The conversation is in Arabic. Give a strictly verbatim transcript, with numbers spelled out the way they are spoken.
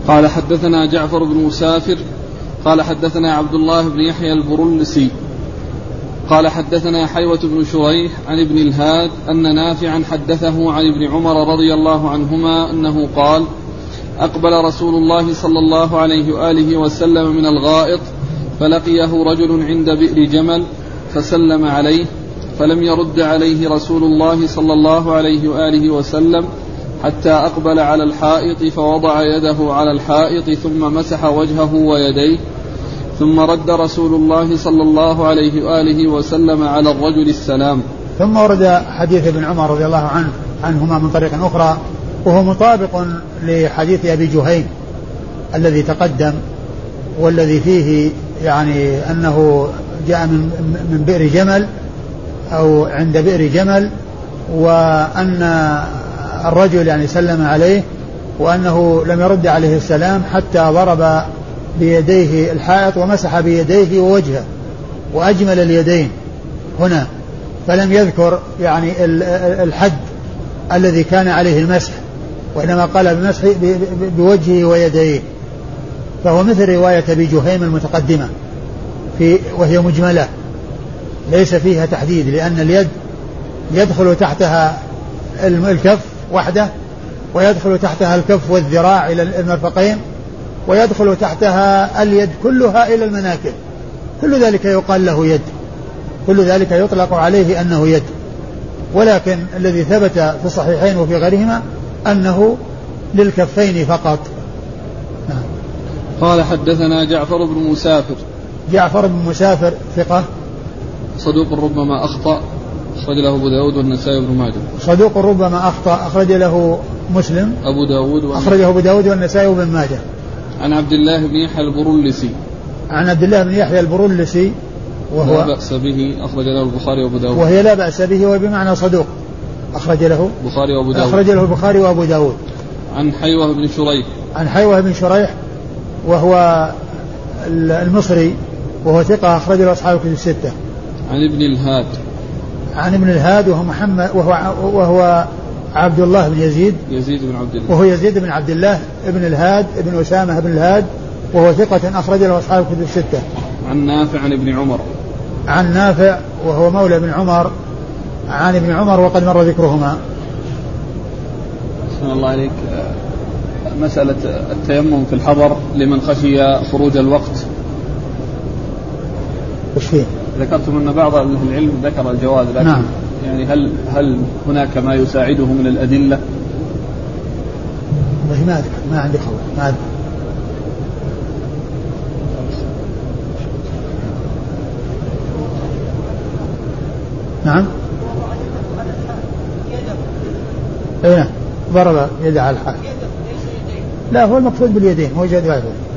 قال حدثنا جعفر بن مسافر قال حدثنا عبد الله بن يحيى البرلسي قال حدثنا حيوة بن شريح عن ابن الهاد أن نافعا حدثه عن ابن عمر رضي الله عنهما أنه قال أقبل رسول الله صلى الله عليه وآله وسلم من الغائط فلقيه رجل عند بئر جمل فسلم عليه فلم يرد عليه رسول الله صلى الله عليه وآله وسلم حتى أقبل على الحائط فوضع يده على الحائط ثم مسح وجهه ويديه ثم رد رسول الله صلى الله عليه وآله وسلم على الرجل السلام. ثم ورد حديث ابن عمر رضي الله عنه عنهما من طريق أخرى وهو مطابق لحديث أبي جهيم الذي تقدم والذي فيه يعني أنه جاء من, من بئر جمل أو عند بئر جمل وأن الرجل يعني سلم عليه وأنه لم يرد عليه السلام حتى ضرب بيديه الحائط ومسح بيديه ووجهه وأجمل اليدين هنا فلم يذكر يعني الحد الذي كان عليه المسح وإنما قال بمسح بوجهه ويديه فهو مثل رواية أبي جهيم المتقدمة في وهي مجملة ليس فيها تحديد لأن اليد يدخل تحتها الكف وحده ويدخل تحتها الكف والذراع إلى المرفقين ويدخل تحتها اليد كلها إلى المناكب كل ذلك يقال له يد كل ذلك يطلق عليه أنه يد ولكن الذي ثبت في الصحيحين وفي غيرهما أنه للكفين فقط. نعم. قال حدثنا جعفر بن مسافر جعفر بن مسافر ثقة صدوق ربما أخطأ أخرج له أبو داود والنسائي وابن ماجه. صدوق ربما أخطأ أخرج له مسلم أبو داود أخرجه أبو داود والنسائي وابن ماجه. عن عبد الله بن يحيى البرلسي عن عبد الله بن يحيى البرلسي وهو لا بأس به أخرج له البخاري وأبو داود وهي لا بأس به وبمعنى صدوق أخرج له البخاري وأبو داود أخرج له البخاري وأبو داود. عن حيوة بن شريح عن حيوة بن شريح وهو المصري وهو ثقة أخرج له أصحاب الكتب الستة. عن ابن الهاد عن ابن الهاد وهو محمد وهو وهو عبد الله بن يزيد يزيد بن عبد الله وهو يزيد بن عبد الله ابن الهاد ابن أسامة بن الهاد وهو ثقة أخرج له أصحاب الكتب الستة. عن نافع عن ابن عمر عن نافع وهو مولى ابن عمر عن ابن عمر وقد مر ذكرهما. بسم الله عليك. مسألة التيمم في الحضر لمن خشي خروج الوقت وش فيه؟ ذكرتم أن بعض أهل العلم ذكر الجواز لكن نعم. يعني هل هل هناك ما يساعده من الأدلة؟ ما أذكر ما عندي خبر ما أذكر. نعم ايه ضرب يده على الحائط لا هو المقصود باليدين هو جاد واحد